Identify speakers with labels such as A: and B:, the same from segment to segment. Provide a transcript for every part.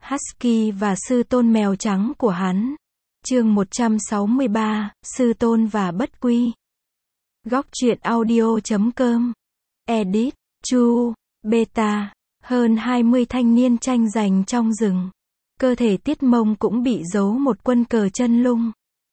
A: Husky và sư tôn mèo trắng của hắn. Chương 163, sư tôn và bất quy. Góc truyện audio.com. Edit, Chu, Beta. Hơn 20 thanh niên tranh giành trong rừng. Cơ thể Tiết Mông cũng bị giấu một quân cờ chân lung.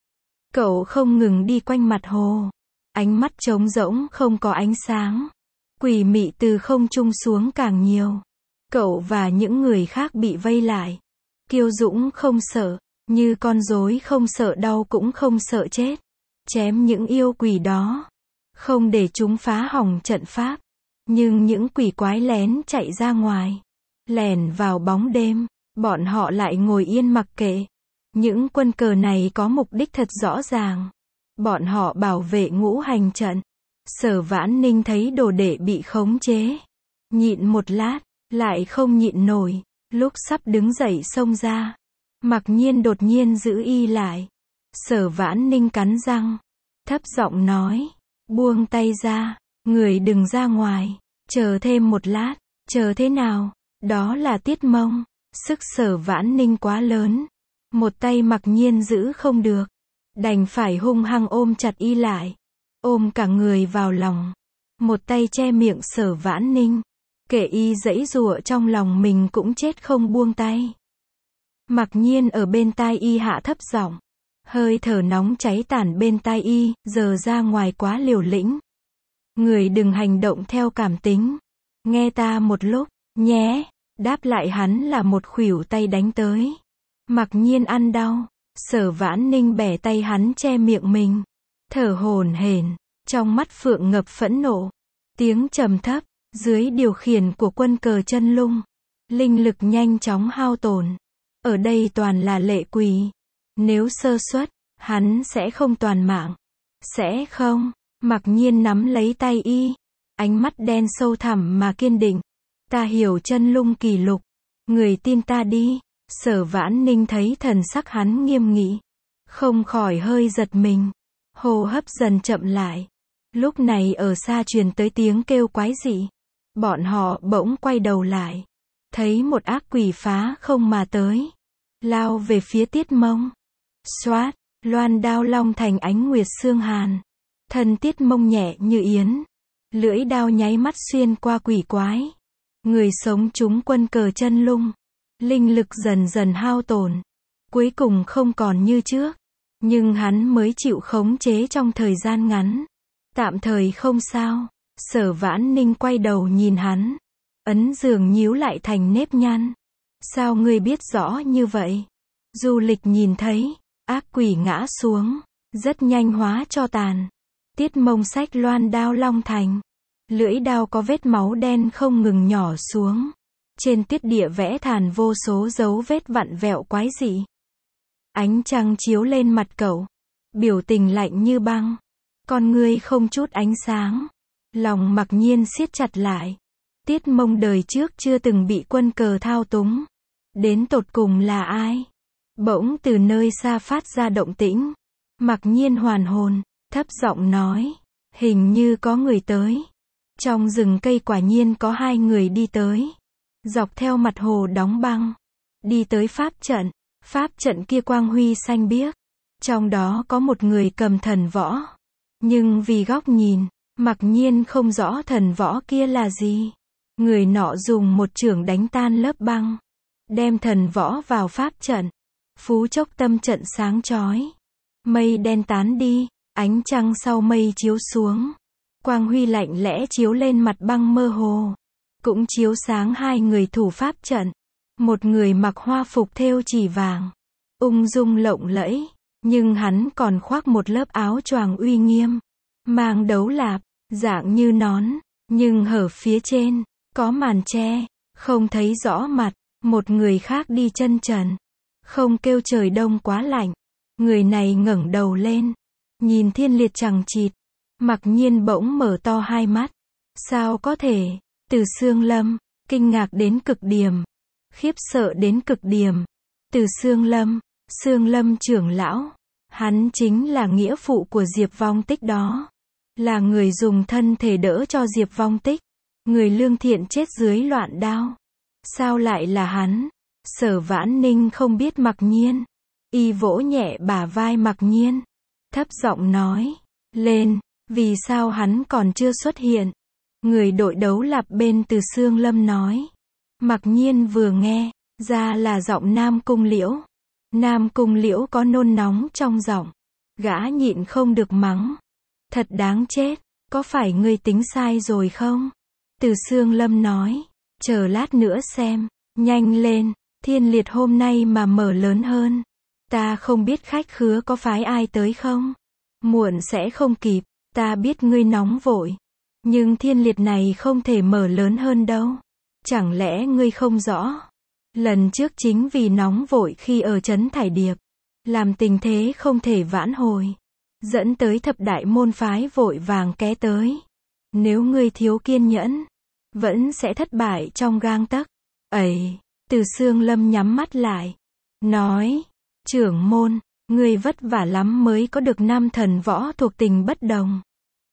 A: Cậu không ngừng đi quanh mặt hồ. Ánh mắt trống rỗng không có ánh sáng. Quỷ mị từ không trung xuống càng nhiều. Cậu và những người khác bị vây lại. Kiêu dũng không sợ, như con rối không sợ đau cũng không sợ chết. Chém những yêu quỷ đó. Không để chúng phá hỏng trận pháp. Nhưng những quỷ quái lén chạy ra ngoài. Lẻn vào bóng đêm. Bọn họ lại ngồi yên mặc kệ. Những quân cờ này có mục đích thật rõ ràng. Bọn họ bảo vệ ngũ hành trận. Sở Vãn Ninh thấy đồ đệ bị khống chế. Nhịn một lát, lại không nhịn nổi. Lúc sắp đứng dậy xông ra, Mặc Nhiên đột nhiên giữ y lại. Sở Vãn Ninh cắn răng, thấp giọng nói, buông tay ra, người đừng ra ngoài, chờ thêm một lát. Chờ thế nào? Đó là Tiết Mông. Sức Sở Vãn Ninh quá lớn, một tay Mặc Nhiên giữ không được, đành phải hung hăng ôm chặt y lại, ôm cả người vào lòng, một tay che miệng Sở Vãn Ninh, kệ y giãy giụa trong lòng mình cũng chết không buông tay. Mặc Nhiên ở bên tai y hạ thấp giọng, hơi thở nóng cháy tản bên tai y, giờ ra ngoài quá liều lĩnh. Người đừng hành động theo cảm tính, nghe ta một lúc, nhé. Đáp lại hắn là một khuỷu tay đánh tới. Mặc Nhiên ăn đau. Sở Vãn Ninh bẻ tay hắn che miệng mình, thở hổn hển, trong mắt phượng ngập phẫn nộ. Tiếng trầm thấp, dưới điều khiển của quân cờ chân lung. Linh lực nhanh chóng hao tổn. Ở đây toàn là lệ quỷ. Nếu sơ suất, hắn sẽ không toàn mạng. Sẽ không. Mặc Nhiên nắm lấy tay y. Ánh mắt đen sâu thẳm mà kiên định. Ta hiểu chân lung kỳ lục. Người tin ta đi. Sở Vãn Ninh thấy thần sắc hắn nghiêm nghị. Không khỏi hơi giật mình. Hô hấp dần chậm lại. Lúc này ở xa truyền tới tiếng kêu quái dị. Bọn họ bỗng quay đầu lại. Thấy một ác quỷ phá không mà tới. Lao về phía Tiết Mông. Xoát, loan đao long thành ánh nguyệt xương hàn. Thân Tiết Mông nhẹ như yến. Lưỡi đao nháy mắt xuyên qua quỷ quái. Người sống trúng quân cờ chân lung. Linh lực dần dần hao tổn. Cuối cùng không còn như trước. Nhưng hắn mới chịu khống chế trong thời gian ngắn. Tạm thời không sao. Sở Vãn Ninh quay đầu nhìn hắn. Ấn dường nhíu lại thành nếp nhăn. Sao ngươi biết rõ như vậy? Du Lịch nhìn thấy. Ác quỷ ngã xuống. Rất nhanh hóa cho tàn. Tiết Mông xách loan đao long thành. Lưỡi đao có vết máu đen không ngừng nhỏ xuống. Trên tuyết địa vẽ thàn vô số dấu vết vặn vẹo quái dị. Ánh trăng chiếu lên mặt cậu. Biểu tình lạnh như băng. Con ngươi không chút ánh sáng. Lòng Mặc Nhiên siết chặt lại. Tiết Mông đời trước chưa từng bị quân cờ thao túng. Đến tột cùng là ai? Bỗng từ nơi xa phát ra động tĩnh. Mặc Nhiên hoàn hồn, thấp giọng nói. Hình như có người tới. Trong rừng cây quả nhiên có hai người đi tới. Dọc theo mặt hồ đóng băng. Đi tới pháp trận. Pháp trận kia quang huy xanh biếc. Trong đó có một người cầm thần võ. Nhưng vì góc nhìn, Mặc Nhiên không rõ thần võ kia là gì. Người nọ dùng một chưởng đánh tan lớp băng. Đem thần võ vào pháp trận. Phú chốc tâm trận sáng chói. Mây đen tán đi. Ánh trăng sau mây chiếu xuống. Quang huy lạnh lẽ chiếu lên mặt băng mơ hồ. Cũng chiếu sáng hai người thủ pháp trận. Một người mặc hoa phục thêu chỉ vàng. Ung dung lộng lẫy. Nhưng hắn còn khoác một lớp áo choàng uy nghiêm. Mang đấu lạp, dạng như nón. Nhưng hở phía trên, có màn che. Không thấy rõ mặt. Một người khác đi chân trần. Không kêu trời đông quá lạnh. Người này ngẩng đầu lên. Nhìn thiên liệt chằng chịt. Mặc Nhiên bỗng mở to hai mắt. Sao có thể? Từ Sương Lâm, kinh ngạc đến cực điểm. Khiếp sợ đến cực điểm. Từ Sương Lâm trưởng lão. Hắn chính là nghĩa phụ của Diệp Vong Tích đó. Là người dùng thân thể đỡ cho Diệp Vong Tích. Người lương thiện chết dưới loạn đao. Sao lại là hắn? Sở Vãn Ninh không biết Mặc Nhiên. Y vỗ nhẹ bả vai Mặc Nhiên. Thấp giọng nói. Lên, vì sao hắn còn chưa xuất hiện? Người đội đấu lạp bên Từ Xương Lâm nói. Mặc Nhiên vừa nghe, ra là giọng Nam Cung Liễu. Nam Cung Liễu có nôn nóng trong giọng. Gã nhịn không được mắng. Thật đáng chết, có phải ngươi tính sai rồi không? Từ Xương Lâm nói. Chờ lát nữa xem, nhanh lên, Thiên Liệt hôm nay mà mở lớn hơn. Ta không biết khách khứa có phái ai tới không? Muộn sẽ không kịp, ta biết ngươi nóng vội. Nhưng Thiên Liệt này không thể mở lớn hơn đâu. Chẳng lẽ ngươi không rõ? Lần trước chính vì nóng vội khi ở trấn Thải Điệp, làm tình thế không thể vãn hồi, dẫn tới thập đại môn phái vội vàng ké tới. Nếu ngươi thiếu kiên nhẫn, vẫn sẽ thất bại trong gang tấc. Ấy, Từ Xương Lâm nhắm mắt lại, nói, trưởng môn, ngươi vất vả lắm mới có được 5 thần võ thuộc tình bất đồng.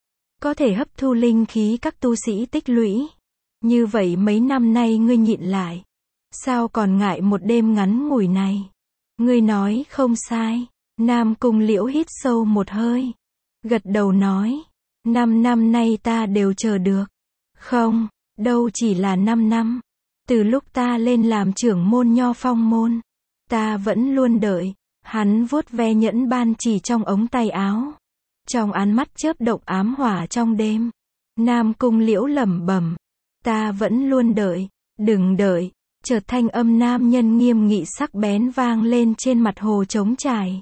A: Có thể hấp thu linh khí các tu sĩ tích lũy. Như vậy mấy năm nay ngươi nhịn lại. Sao còn ngại một đêm ngắn ngủi này? Ngươi nói không sai. Nam Cung Liễu hít sâu một hơi. Gật đầu nói. 5 năm nay ta đều chờ được. Không, đâu chỉ là 5 năm. Từ lúc ta lên làm trưởng môn Nho Phong môn, ta vẫn luôn đợi. Hắn vuốt ve nhẫn ban chỉ trong ống tay áo. Trong ánh mắt chớp động ám hỏa trong đêm. Nam Cung Liễu lẩm bẩm. Ta vẫn luôn đợi. Đừng đợi. Chợt thanh âm nam nhân nghiêm nghị sắc bén vang lên trên mặt hồ trống trải.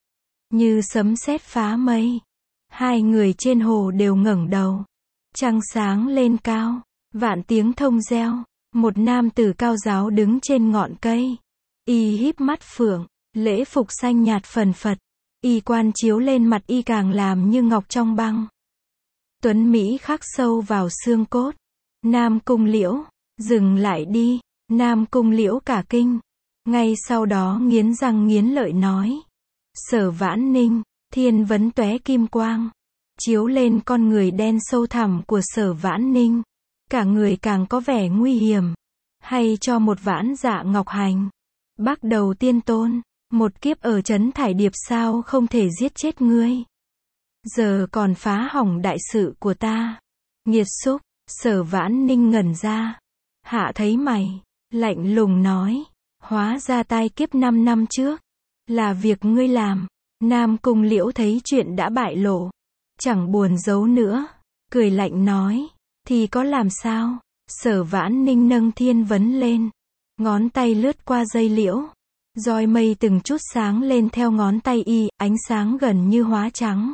A: Như sấm sét phá mây. Hai người trên hồ đều ngẩng đầu. Trăng sáng lên cao. Vạn tiếng thông reo. Một nam tử cao giáo đứng trên ngọn cây. Y híp mắt phượng. Lễ phục xanh nhạt phần phật. Y quan chiếu lên mặt y càng làm như ngọc trong băng. Tuấn Mỹ khắc sâu vào xương cốt. Nam Cung Liễu, dừng lại đi. Nam Cung Liễu cả kinh. Ngay sau đó nghiến răng nghiến lợi nói. Sở Vãn Ninh, thiên vấn tóe kim quang. Chiếu lên con người đen sâu thẳm của Sở Vãn Ninh. Cả người càng có vẻ nguy hiểm. Hay cho một vãn dạ ngọc hành. Bắt đầu tiên tôn. Một kiếp ở trấn Thải Điệp sao không thể giết chết ngươi. Giờ còn phá hỏng đại sự của ta. Nghiệt xúc. Sở Vãn Ninh ngẩn ra. Hạ thấy mày. Lạnh lùng nói. Hóa ra tai kiếp 5 năm trước. Là việc ngươi làm. Nam Cung Liễu thấy chuyện đã bại lộ. Chẳng buồn giấu nữa. Cười lạnh nói. Thì có làm sao. Sở Vãn Ninh nâng thiên vấn lên. Ngón tay lướt qua dây liễu. Roi mây từng chút sáng lên theo ngón tay y, ánh sáng gần như hóa trắng.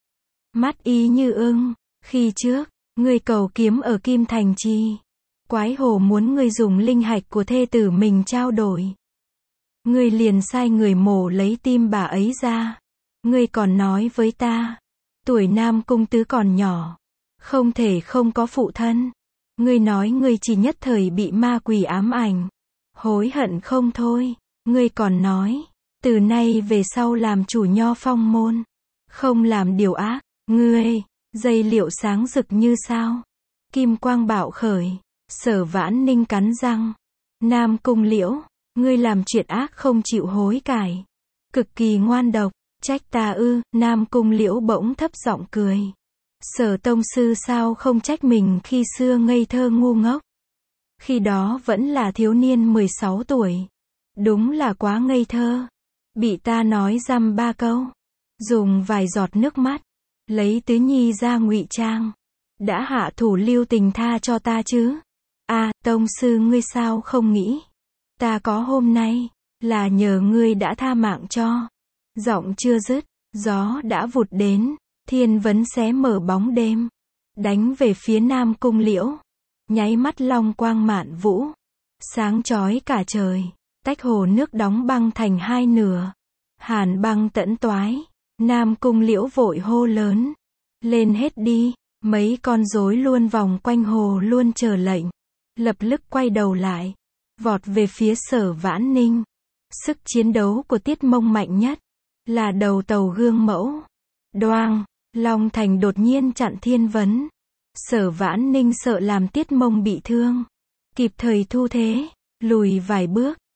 A: Mắt y như ưng. Khi trước, ngươi cầu kiếm ở Kim Thành Trì. Quái hồ muốn ngươi dùng linh hạch của thê tử mình trao đổi. Ngươi liền sai người mổ lấy tim bà ấy ra. Ngươi còn nói với ta. Tuổi Nam Cung Tứ còn nhỏ. Không thể không có phụ thân. Ngươi nói ngươi chỉ nhất thời bị ma quỷ ám ảnh. Hối hận không thôi. Ngươi còn nói. Từ nay về sau làm chủ Nho Phong môn. Không làm điều ác. Ngươi. Dây liệu sáng rực như sao. Kim quang bạo khởi. Sở Vãn Ninh cắn răng. Nam Cung Liễu. Ngươi làm chuyện ác không chịu hối cải. Cực kỳ ngoan độc. Trách ta ư. Nam Cung Liễu bỗng thấp giọng cười. Sở tông sư sao không trách mình khi xưa ngây thơ ngu ngốc. Khi đó vẫn là thiếu niên 16 tuổi. Đúng là quá ngây thơ. Bị ta nói dăm 3 câu. Dùng vài giọt nước mắt. Lấy Tứ Nhi ra ngụy trang. Đã hạ thủ lưu tình tha cho ta chứ. Tông sư ngươi sao không nghĩ. Ta có hôm nay. Là nhờ ngươi đã tha mạng cho. Giọng chưa dứt. Gió đã vụt đến. Thiên vấn xé mở bóng đêm. Đánh về phía Nam Cung Liễu. Nháy mắt long quang mạn vũ. Sáng chói cả trời. Tách hồ nước đóng băng thành hai nửa. Hàn băng tẫn toái. Nam Cung Liễu vội hô lớn. Lên hết đi. Mấy con rối luôn vòng quanh hồ luôn chờ lệnh. Lập tức quay đầu lại. Vọt về phía Sở Vãn Ninh. Sức chiến đấu của Tiết Mông mạnh nhất. Là đầu tàu gương mẫu. Đoang. Long Thành đột nhiên chặn thiên vấn. Sở Vãn Ninh sợ làm Tiết Mông bị thương. Kịp thời thu thế. Lùi vài bước.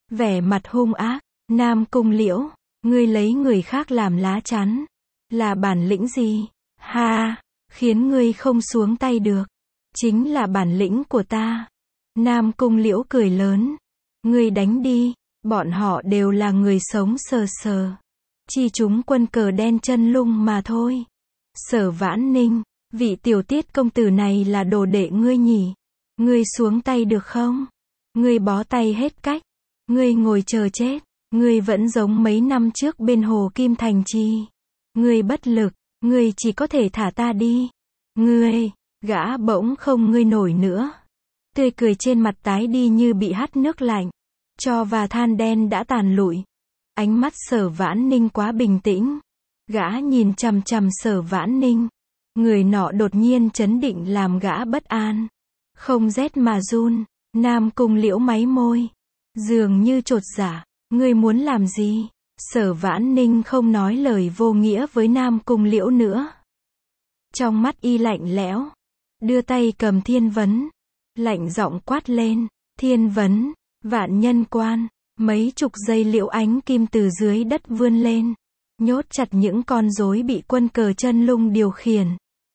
A: vẻ mặt hung ác. Nam Cung Liễu, ngươi lấy người khác làm lá chắn, là bản lĩnh gì? Ha, khiến ngươi không xuống tay được, chính là bản lĩnh của ta. Nam Cung Liễu cười lớn, ngươi đánh đi, bọn họ đều là người sống sờ sờ. Chỉ chúng quân cờ đen chân lung mà thôi. Sở Vãn Ninh, vị tiểu tiết công tử này là đồ đệ ngươi nhỉ? Ngươi xuống tay được không? Ngươi bó tay hết cách. Ngươi ngồi chờ chết. Ngươi vẫn giống mấy năm trước bên hồ Kim Thành Trì. Ngươi bất lực, ngươi chỉ có thể thả ta đi. Ngươi, gã bỗng không ngươi nổi nữa. Tươi cười trên mặt tái đi như bị hắt nước lạnh. Tro và than đen đã tàn lụi. Ánh mắt Sở Vãn Ninh quá bình tĩnh. Gã nhìn chằm chằm Sở Vãn Ninh. Người nọ đột nhiên chấn định làm gã bất an. Không rét mà run. Nam Cung Liễu máy môi. Dường như chột dạ. Ngươi muốn làm gì? Sở Vãn Ninh không nói lời vô nghĩa với Nam Cung Liễu nữa. Trong mắt y lạnh lẽo. Đưa tay cầm thiên vấn. Lạnh giọng quát lên. Thiên vấn, vạn nhân quan. Mấy chục dây liễu ánh kim từ dưới đất vươn lên. Nhốt chặt những con rối bị quân cờ chân lung điều khiển.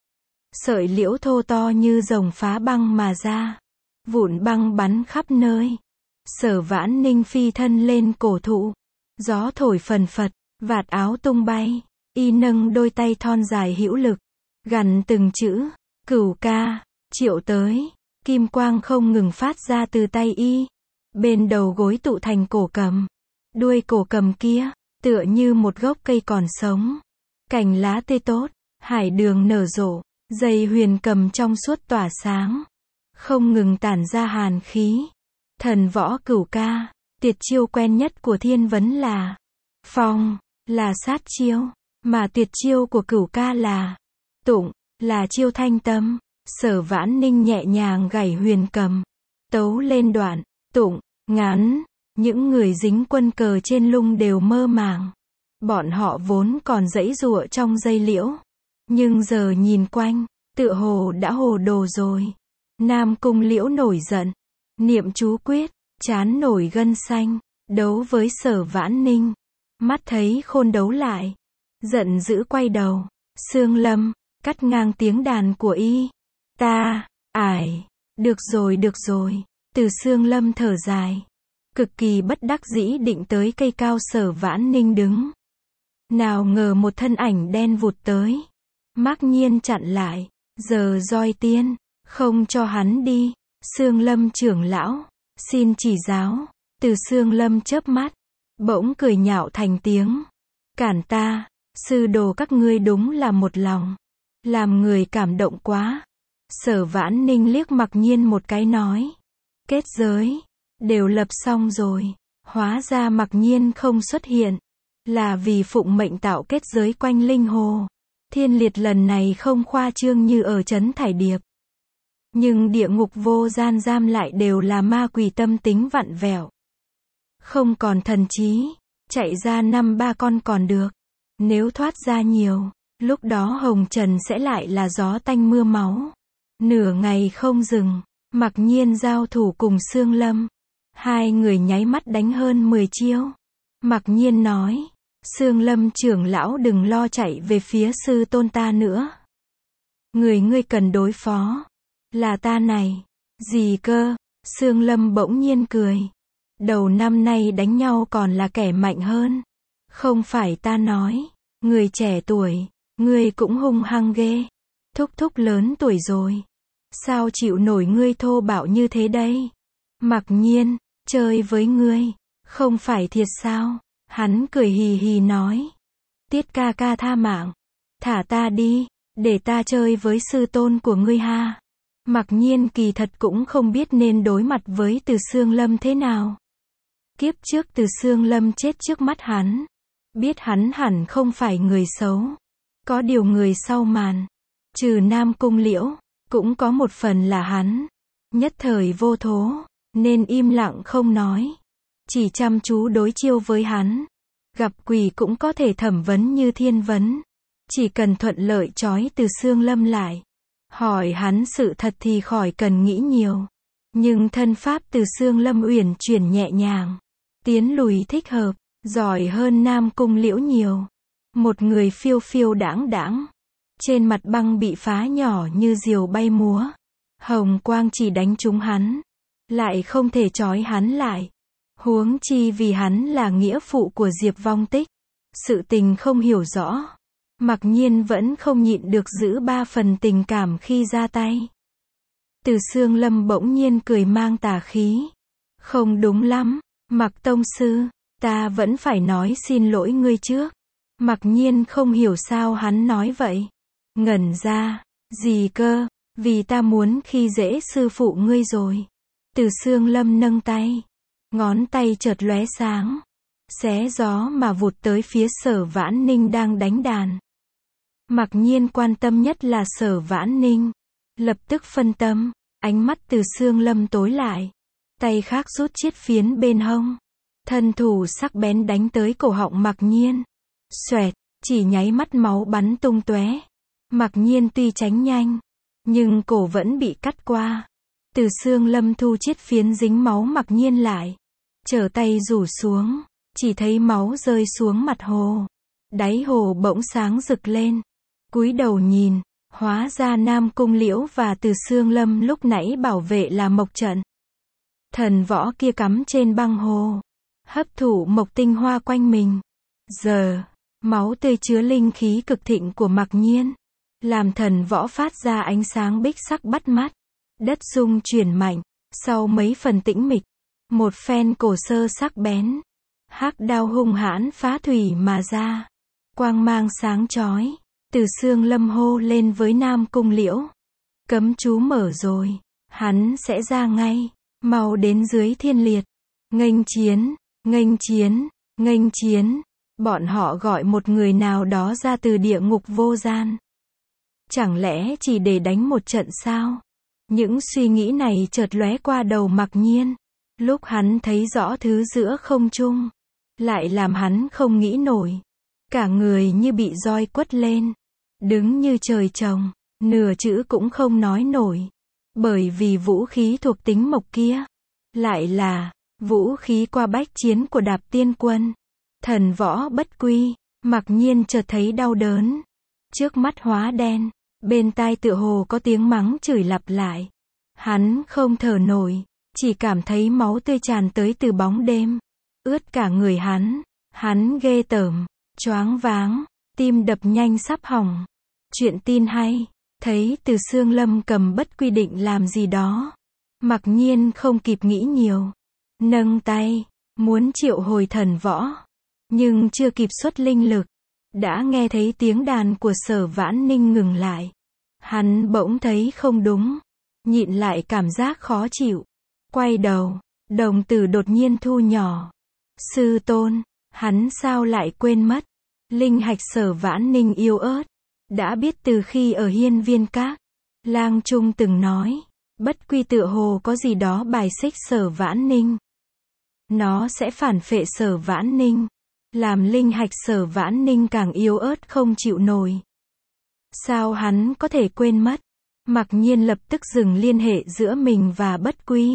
A: Sợi liễu thô to như rồng phá băng mà ra. Vụn băng bắn khắp nơi. Sở Vãn Ninh phi thân lên cổ thụ. Gió thổi phần phật, vạt áo tung bay. Y nâng đôi tay thon dài hữu lực. Gằn từng chữ. Cửu ca, triệu tới. Kim quang không ngừng phát ra từ tay y. Bên đầu gối tụ thành cổ cầm. Đuôi cổ cầm kia, tựa như một gốc cây còn sống. Cành lá tươi tốt, hải đường nở rộ. Dây huyền cầm trong suốt tỏa sáng. Không ngừng tản ra hàn khí. Thần võ cửu ca, tuyệt chiêu quen nhất của thiên vấn là phong, là sát chiêu. Mà tuyệt chiêu của cửu ca là tụng, là chiêu thanh tâm. Sở Vãn Ninh nhẹ nhàng gảy huyền cầm. Tấu lên đoạn, tụng, ngắn. Những người dính quân cờ trên lung đều mơ màng. Bọn họ vốn còn giãy giụa trong dây liễu. Nhưng giờ nhìn quanh, tựa hồ đã hồ đồ rồi. Nam Cung Liễu nổi giận. Niệm chú quyết, trán nổi gân xanh. Đấu với Sở Vãn Ninh. Mắt thấy khôn đấu lại. Giận dữ quay đầu. Sương Lâm, cắt ngang tiếng đàn của y. Ta, ải. Được rồi. Từ Sương Lâm thở dài. Cực kỳ bất đắc dĩ định tới cây cao Sở Vãn Ninh đứng. Nào ngờ một thân ảnh đen vụt tới. Mạc Nhiên chặn lại. Giờ roi tiên, không cho hắn đi. Sương Lâm trưởng lão, xin chỉ giáo. Từ Sương Lâm chớp mắt, bỗng cười nhạo thành tiếng. Cản ta, sư đồ các ngươi đúng là một lòng. Làm người cảm động quá. Sở Vãn Ninh liếc Mạc Nhiên một cái nói. Kết giới, đều lập xong rồi. Hóa ra Mạc Nhiên không xuất hiện. Là vì phụng mệnh tạo kết giới quanh linh hồ. Thiên liệt lần này không khoa trương như ở trấn Thải Điệp. Nhưng địa ngục vô gian giam lại đều là ma quỷ tâm tính vặn vẹo. Không còn thần trí. Chạy ra 5-3 con còn được. Nếu thoát ra nhiều, lúc đó hồng trần sẽ lại là gió tanh mưa máu. Nửa ngày không dừng, Mạc Nhiên giao thủ cùng Sương Lâm. Hai người nháy mắt đánh hơn 10 chiêu. Mạc Nhiên nói. Sương Lâm trưởng lão đừng lo chạy về phía sư tôn ta nữa. Người ngươi cần đối phó. Là ta này. Gì cơ? Sương Lâm bỗng nhiên cười. Đầu năm nay đánh nhau còn là kẻ mạnh hơn. Không phải ta nói. Người trẻ tuổi. Ngươi cũng hung hăng ghê. Thúc thúc lớn tuổi rồi. Sao chịu nổi ngươi thô bạo như thế đây? Mạc Nhiên, chơi với ngươi. Không phải thiệt sao? Hắn cười hì hì nói. Tiết ca ca tha mạng. Thả ta đi. Để ta chơi với sư tôn của ngươi ha. Mạc Nhiên kỳ thật cũng không biết nên đối mặt với Từ Sương Lâm thế nào. Kiếp trước Từ Sương Lâm chết trước mắt hắn. Biết hắn hẳn không phải người xấu. Có điều người sau màn. Trừ Nam Cung Liễu. Cũng có một phần là hắn. Nhất thời vô thố. Nên im lặng không nói. Chỉ chăm chú đối chiêu với hắn. Gặp quỷ cũng có thể thẩm vấn như thiên vấn. Chỉ cần thuận lợi trói Từ Sương Lâm lại. Hỏi hắn sự thật thì khỏi cần nghĩ nhiều. Nhưng thân pháp Từ Sương Lâm uyển chuyển nhẹ nhàng. tiến lùi thích hợp, giỏi hơn Nam Cung Liễu nhiều. Một người phiêu phiêu đãng đãng, trên mặt băng bị phá nhỏ như diều bay múa. Hồng quang chỉ đánh trúng hắn, lại không thể trói hắn lại. Huống chi vì hắn là nghĩa phụ của Diệp Vong Tích. Sự tình không hiểu rõ, Mặc Nhiên vẫn không nhịn được giữ 3 phần tình cảm khi ra tay. Từ Xương Lâm bỗng nhiên cười mang tà khí. Không đúng lắm, Mặc tông sư, ta vẫn phải nói xin lỗi ngươi trước. Mặc Nhiên không hiểu sao hắn nói vậy. Ngẩn ra, gì cơ, vì ta muốn khi dễ sư phụ ngươi rồi. Từ Xương Lâm nâng tay, ngón tay chợt lóe sáng, xé gió mà vụt tới phía Sở Vãn Ninh đang đánh đàn. Mặc Nhiên quan tâm nhất là Sở Vãn Ninh, lập tức phân tâm, ánh mắt Từ Xương Lâm tối lại, tay khác rút chiết phiến bên hông, thân thủ sắc bén đánh tới cổ họng Mặc Nhiên. Xoẹt, chỉ nháy mắt máu bắn tung tóe. Mặc Nhiên tuy tránh nhanh, nhưng cổ vẫn bị cắt qua. Từ Xương Lâm thu chiết phiến dính máu Mặc Nhiên lại, trở tay rủ xuống, chỉ thấy máu rơi xuống mặt hồ. Đáy hồ bỗng sáng rực lên. Cúi đầu nhìn, hóa ra Nam Cung Liễu và Từ Xương Lâm lúc nãy bảo vệ là mộc trận. Thần võ kia cắm trên băng hồ, hấp thụ mộc tinh hoa quanh mình. Giờ, máu tươi chứa linh khí cực thịnh của Mặc Nhiên, làm thần võ phát ra ánh sáng bích sắc bắt mắt. Đất rung chuyển mạnh, sau mấy phần tĩnh mịch, một phen cổ sơ sắc bén, hắc đao hung hãn phá thủy mà ra, quang mang sáng chói. Từ Xương Lâm hô lên với Nam Cung Liễu, cấm chú mở rồi, hắn sẽ ra ngay, mau đến dưới thiên liệt, nghênh chiến, nghênh chiến, nghênh chiến. Bọn họ gọi một người nào đó ra từ địa ngục vô gian. Chẳng lẽ chỉ để đánh một trận sao? Những suy nghĩ này chợt lóe qua đầu Mặc Nhiên. Lúc hắn thấy rõ thứ giữa không trung, lại làm hắn không nghĩ nổi. Cả người như bị roi quất lên, đứng như trời trồng, nửa chữ cũng không nói nổi. Bởi vì vũ khí thuộc tính mộc kia, lại là vũ khí qua bách chiến của Đạp Tiên Quân. Thần võ bất quy. Mặc Nhiên chợt thấy đau đớn, trước mắt hóa đen, bên tai tựa hồ có tiếng mắng chửi lặp lại. Hắn không thở nổi, chỉ cảm thấy máu tươi tràn tới từ bóng đêm, ướt cả người hắn ghê tởm, choáng váng, tim đập nhanh sắp hỏng. Chuyện tin hay, thấy Từ Xương Lâm cầm bất quy định làm gì đó. Mặc Nhiên không kịp nghĩ nhiều, nâng tay, muốn triệu hồi thần võ. Nhưng chưa kịp xuất linh lực, đã nghe thấy tiếng đàn của Sở Vãn Ninh ngừng lại. Hắn bỗng thấy không đúng, nhịn lại cảm giác khó chịu. Quay đầu, đồng tử đột nhiên thu nhỏ. Sư tôn, hắn sao lại quên mất? Linh hạch Sở Vãn Ninh yếu ớt, đã biết từ khi ở Hiên Viên Các. Lang Trung từng nói, bất quy tựa hồ có gì đó bài xích Sở Vãn Ninh. Nó sẽ phản phệ Sở Vãn Ninh, làm linh hạch Sở Vãn Ninh càng yếu ớt không chịu nổi. Sao hắn có thể quên mất? Mặc Nhiên lập tức dừng liên hệ giữa mình và bất quy.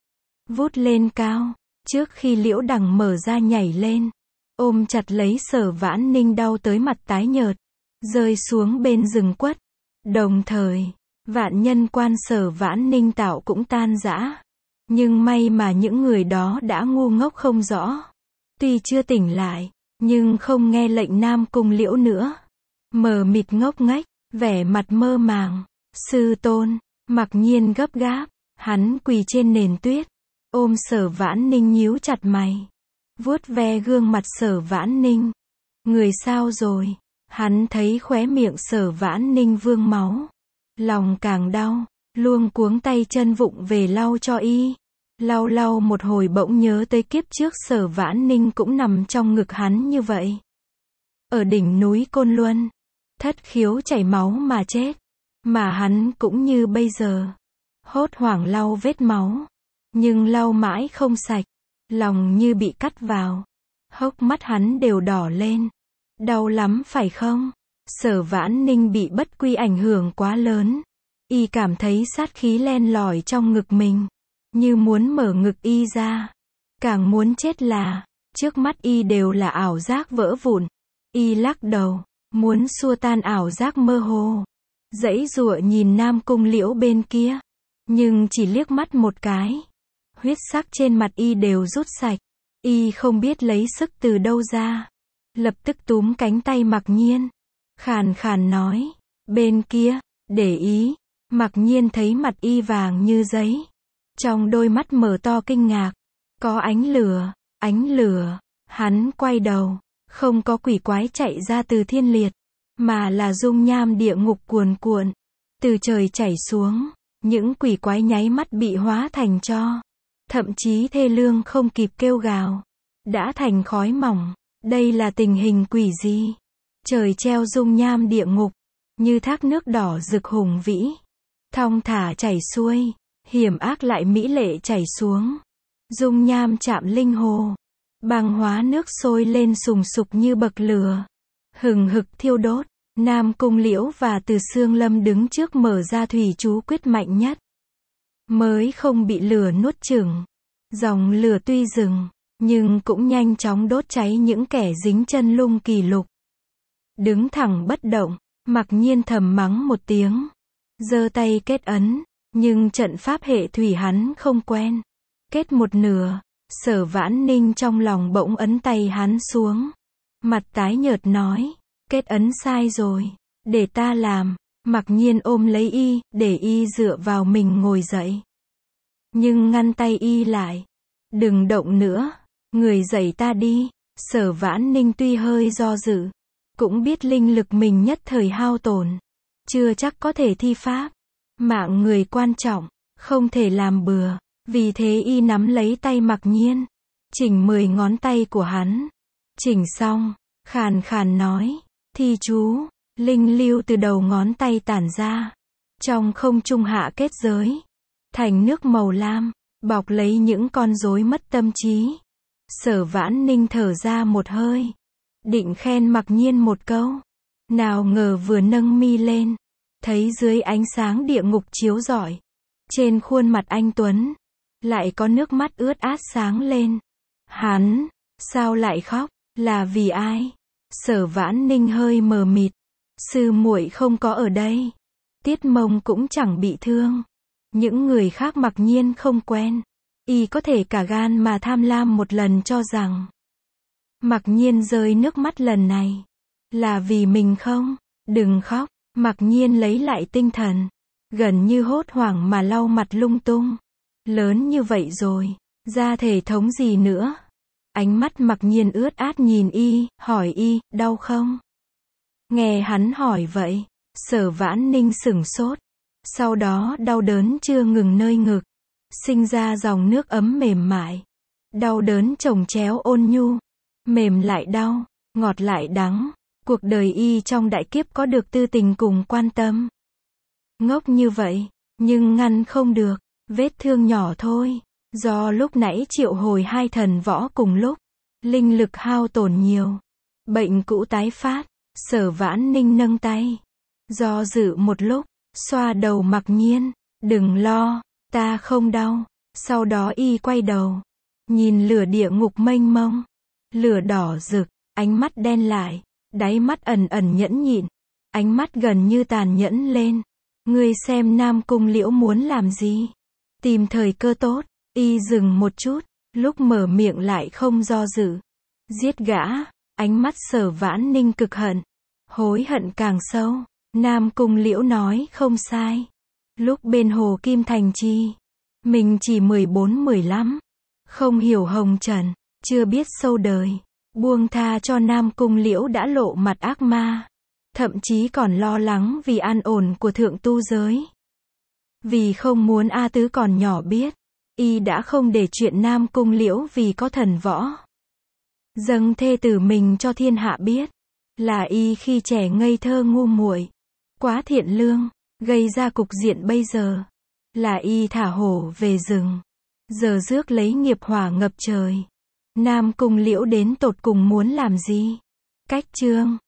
A: Vút lên cao, trước khi Liễu Đằng mở ra nhảy lên, ôm chặt lấy Sở Vãn Ninh đau tới mặt tái nhợt, rơi xuống bên rừng quất. Đồng thời, vạn nhân quan Sở Vãn Ninh tạo cũng tan rã. Nhưng may mà những người đó đã ngu ngốc không rõ. Tuy chưa tỉnh lại, nhưng không nghe lệnh Nam Cung Liễu nữa. Mờ mịt ngốc nghếch, vẻ mặt mơ màng. Sư tôn, Mặc Nhiên gấp gáp, hắn quỳ trên nền tuyết, ôm Sở Vãn Ninh nhíu chặt mày, vuốt ve gương mặt Sở Vãn Ninh. Người sao rồi? Hắn thấy khóe miệng Sở Vãn Ninh vương máu, lòng càng đau, luống cuống tay chân vụng về lau cho y. Lau một hồi bỗng nhớ tới kiếp trước Sở Vãn Ninh cũng nằm trong ngực hắn như vậy. Ở đỉnh núi Côn Luân, thất khiếu chảy máu mà chết. Mà hắn cũng như bây giờ, hốt hoảng lau vết máu, nhưng lau mãi không sạch, lòng như bị cắt vào, hốc mắt hắn đều đỏ lên. Đau lắm phải không? Sở Vãn Ninh bị bất quy ảnh hưởng quá lớn, y cảm thấy sát khí len lỏi trong ngực mình, như muốn mở ngực y ra. Càng muốn chết là, trước mắt y đều là ảo giác vỡ vụn. Y lắc đầu, muốn xua tan ảo giác mơ hồ. Giãy giụa nhìn Nam Cung Liễu bên kia, nhưng chỉ liếc mắt một cái. Huyết sắc trên mặt y đều rút sạch. Y không biết lấy sức từ đâu ra. Lập tức túm cánh tay Mặc Nhiên. Khàn khàn nói, bên kia, để ý. Mặc Nhiên thấy mặt y vàng như giấy. Trong đôi mắt mở to kinh ngạc. Có ánh lửa. Hắn quay đầu, không có quỷ quái chạy ra từ thiên liệt, mà là dung nham địa ngục cuồn cuộn. Từ trời chảy xuống, những quỷ quái nháy mắt bị hóa thành tro. Thậm chí thê lương không kịp kêu gào. Đã thành khói mỏng. Đây là tình hình quỷ gì? Trời treo dung nham địa ngục, như thác nước đỏ rực hùng vĩ. Thong thả chảy xuôi, hiểm ác lại mỹ lệ chảy xuống. Dung nham chạm linh hồ. Băng hóa nước sôi lên sùng sục như bậc lửa. Hừng hực thiêu đốt. Nam Cung Liễu và Từ Xương Lâm đứng trước mở ra thủy chú quyết mạnh nhất. Mới không bị lửa nuốt chửng. Dòng lửa tuy dừng, nhưng cũng nhanh chóng đốt cháy những kẻ dính chân lung kỳ lục. Đứng thẳng bất động, Mặc Nhiên thầm mắng một tiếng. Giơ tay kết ấn, nhưng trận pháp hệ thủy hắn không quen. Kết một nửa, Sở Vãn Ninh trong lòng bỗng ấn tay hắn xuống. Mặt tái nhợt nói, kết ấn sai rồi, để ta làm. Mặc Nhiên ôm lấy y, để y dựa vào mình ngồi dậy. Nhưng ngăn tay y lại. Đừng động nữa, người dậy ta đi. Sở Vãn Ninh tuy hơi do dự, cũng biết linh lực mình nhất thời hao tổn, chưa chắc có thể thi pháp. Mạng người quan trọng, không thể làm bừa. Vì thế y nắm lấy tay Mặc Nhiên, chỉnh 10 ngón tay của hắn. Chỉnh xong, khàn khàn nói, thi chú. Linh lưu từ đầu ngón tay tản ra, trong không trung hạ kết giới, thành nước màu lam, bọc lấy những con rối mất tâm trí. Sở Vãn Ninh thở ra một hơi, định khen Mặc Nhiên một câu, nào ngờ vừa nâng mi lên, thấy dưới ánh sáng địa ngục chiếu rọi, trên khuôn mặt anh tuấn lại có nước mắt ướt át sáng lên. Hắn, sao lại khóc, là vì ai? Sở Vãn Ninh hơi mờ mịt. Sư muội không có ở đây. Tiết Mông cũng chẳng bị thương. Những người khác Mặc Nhiên không quen. Y có thể cả gan mà tham lam một lần cho rằng. Mặc Nhiên rơi nước mắt lần này. Là vì mình không? Đừng khóc. Mặc Nhiên lấy lại tinh thần. Gần như hốt hoảng mà lau mặt lung tung. Lớn như vậy rồi, ra thể thống gì nữa? Ánh mắt Mặc Nhiên ướt át nhìn y, hỏi y, đau không? Nghe hắn hỏi vậy, Sở Vãn Ninh sửng sốt. Sau đó đau đớn chưa ngừng nơi ngực, sinh ra dòng nước ấm mềm mại. Đau đớn chồng chéo ôn nhu, mềm lại đau, ngọt lại đắng. Cuộc đời y trong đại kiếp có được tư tình cùng quan tâm. Ngốc như vậy, nhưng ngăn không được. Vết thương nhỏ thôi, do lúc nãy triệu hồi 2 thần võ cùng lúc, linh lực hao tổn nhiều. Bệnh cũ tái phát. Sở Vãn Ninh nâng tay, do dự một lúc, xoa đầu Mặc Nhiên, đừng lo, ta không đau. Sau đó y quay đầu, nhìn lửa địa ngục mênh mông, lửa đỏ rực, ánh mắt đen lại, đáy mắt ẩn ẩn nhẫn nhịn, ánh mắt gần như tàn nhẫn lên. Ngươi xem Nam Cung Liễu muốn làm gì? Tìm thời cơ tốt. Y dừng một chút, lúc mở miệng lại không do dự. Giết gã. Ánh mắt Sở Vãn Ninh cực hận, hối hận càng sâu. Nam Cung Liễu nói không sai. Lúc bên Hồ Kim Thành Chi, mình chỉ 14-15, không hiểu hồng trần, chưa biết sâu đời, buông tha cho Nam Cung Liễu đã lộ mặt ác ma, thậm chí còn lo lắng vì an ổn của thượng tu giới. Vì không muốn A Tứ còn nhỏ biết, y đã không để chuyện Nam Cung Liễu vì có thần võ dâng thê tử mình cho thiên hạ biết, là y khi trẻ ngây thơ ngu muội, quá thiện lương, gây ra cục diện bây giờ. Là y thả hổ về rừng, giờ rước lấy nghiệp hỏa ngập trời. Nam Cung Liễu đến tột cùng muốn làm gì? Cách chương